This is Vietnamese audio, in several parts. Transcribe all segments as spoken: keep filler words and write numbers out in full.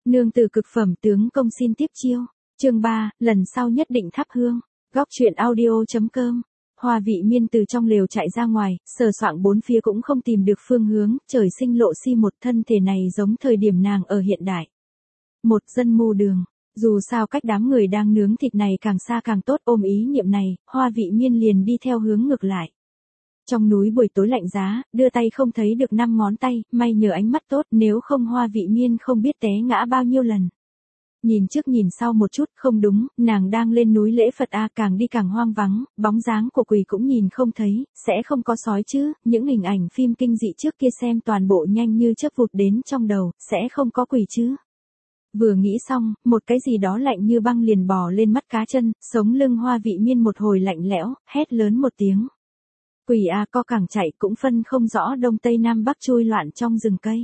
Nương tử cực phẩm tướng công xin tiếp chiêu. Chương ba, lần sau nhất định thắp hương. Góc truyện audio.com. Hoa Vị Miên từ trong lều chạy ra ngoài, sờ soạng bốn phía cũng không tìm được phương hướng, trời sinh lộ si một thân thể này giống thời điểm nàng ở hiện đại. Một dân mù đường, dù sao cách đám người đang nướng thịt này càng xa càng tốt, ôm ý niệm này, Hoa Vị Miên liền đi theo hướng ngược lại. Trong núi buổi tối lạnh giá, đưa tay không thấy được năm ngón tay, may nhờ ánh mắt tốt, nếu không Hoa Vị Miên không biết té ngã bao nhiêu lần. Nhìn trước nhìn sau một chút, không đúng, nàng đang lên núi lễ Phật a, càng đi càng hoang vắng, bóng dáng của quỷ cũng nhìn không thấy, sẽ không có sói chứ, những hình ảnh phim kinh dị trước kia xem toàn bộ nhanh như chớp vụt đến trong đầu, sẽ không có quỷ chứ. Vừa nghĩ xong, một cái gì đó lạnh như băng liền bò lên mắt cá chân, sống lưng Hoa Vị Miên một hồi lạnh lẽo, hét lớn một tiếng. Quỷ a, co cẳng chạy cũng phân không rõ đông tây nam bắc, chui loạn trong rừng cây.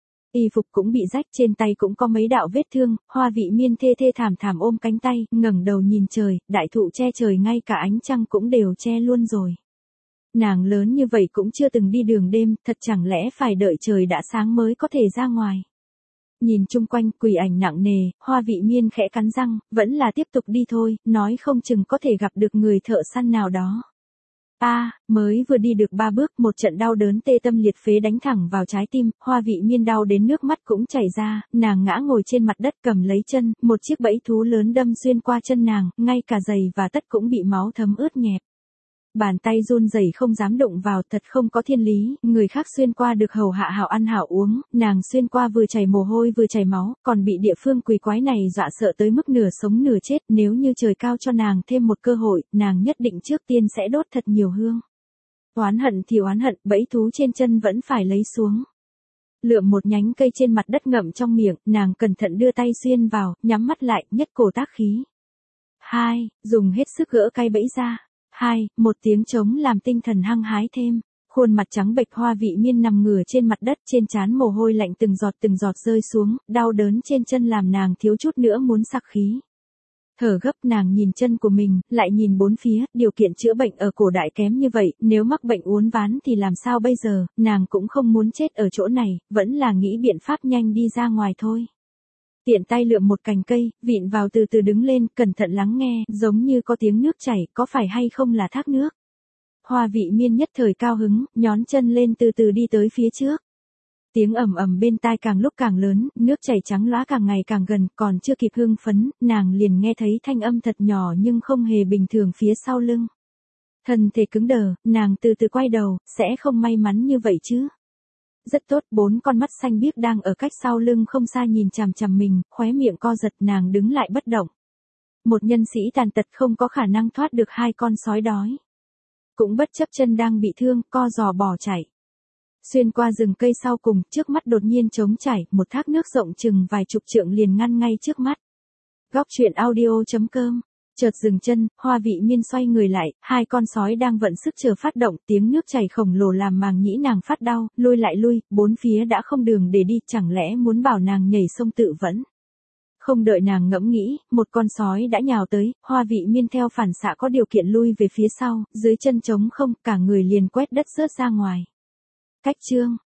Y phục cũng bị rách, trên tay cũng có mấy đạo vết thương, Hoa Vị Miên thê thê thảm thảm ôm cánh tay, ngẩng đầu nhìn trời, đại thụ che trời ngay cả ánh trăng cũng đều che luôn rồi. Nàng lớn như vậy cũng chưa từng đi đường đêm, thật chẳng lẽ phải đợi trời đã sáng mới có thể ra ngoài. Nhìn chung quanh, quỷ ảnh nặng nề, Hoa Vị Miên khẽ cắn răng, vẫn là tiếp tục đi thôi, nói không chừng có thể gặp được người thợ săn nào đó. A, à, mới vừa đi được ba bước, một trận đau đớn tê tâm liệt phế đánh thẳng vào trái tim, Hoa Vị Miên đau đến nước mắt cũng chảy ra, nàng ngã ngồi trên mặt đất cầm lấy chân, một chiếc bẫy thú lớn đâm xuyên qua chân nàng, ngay cả giày và tất cũng bị máu thấm ướt nhẹp. Bàn tay run rẩy không dám đụng vào, thật không có thiên lý, người khác xuyên qua được hầu hạ hảo ăn hảo uống, nàng xuyên qua vừa chảy mồ hôi vừa chảy máu, còn bị địa phương quỷ quái này dọa sợ tới mức nửa sống nửa chết, nếu như trời cao cho nàng thêm một cơ hội, nàng nhất định trước tiên sẽ đốt thật nhiều hương. Oán hận thì oán hận, bẫy thú trên chân vẫn phải lấy xuống. Lượm một nhánh cây trên mặt đất ngậm trong miệng, nàng cẩn thận đưa tay xuyên vào, nhắm mắt lại, nhất cổ tác khí. Hai, dùng hết sức gỡ cây bẫy ra. Hai, một tiếng trống làm tinh thần hăng hái thêm. Khuôn mặt trắng bệch Hoa Vị Miên nằm ngửa trên mặt đất, trên trán mồ hôi lạnh từng giọt từng giọt rơi xuống, đau đớn trên chân làm nàng thiếu chút nữa muốn sặc khí. Thở gấp, nàng nhìn chân của mình, lại nhìn bốn phía, điều kiện chữa bệnh ở cổ đại kém như vậy, nếu mắc bệnh uốn ván thì làm sao bây giờ, nàng cũng không muốn chết ở chỗ này, vẫn là nghĩ biện pháp nhanh đi ra ngoài thôi. Tiện tay lượm một cành cây, vịn vào từ từ đứng lên, cẩn thận lắng nghe, giống như có tiếng nước chảy, có phải hay không là thác nước. Hoa Vị Miên nhất thời cao hứng, nhón chân lên từ từ đi tới phía trước. Tiếng ầm ầm bên tai càng lúc càng lớn, nước chảy trắng loá càng ngày càng gần, còn chưa kịp hưng phấn, nàng liền nghe thấy thanh âm thật nhỏ nhưng không hề bình thường phía sau lưng. Thân thể cứng đờ, nàng từ từ quay đầu, sẽ không may mắn như vậy chứ. Rất tốt, bốn con mắt xanh biếc đang ở cách sau lưng không xa nhìn chằm chằm mình, khóe miệng co giật, nàng đứng lại bất động. Một nhân sĩ tàn tật không có khả năng thoát được hai con sói đói. Cũng bất chấp chân đang bị thương, co giò bỏ chạy. Xuyên qua rừng cây sau cùng, trước mắt đột nhiên trống trải, một thác nước rộng chừng vài chục trượng liền ngăn ngay trước mắt. Góc truyện audio.com. Chợt dừng chân, Hoa Vị Miên xoay người lại, hai con sói đang vận sức chờ phát động, tiếng nước chảy khổng lồ làm màng nhĩ nàng phát đau, lui lại lui, bốn phía đã không đường để đi, chẳng lẽ muốn bảo nàng nhảy sông tự vẫn. Không đợi nàng ngẫm nghĩ, một con sói đã nhào tới, Hoa Vị Miên theo phản xạ có điều kiện lui về phía sau, dưới chân trống không, cả người liền quét đất rớt ra ngoài. Cách chương.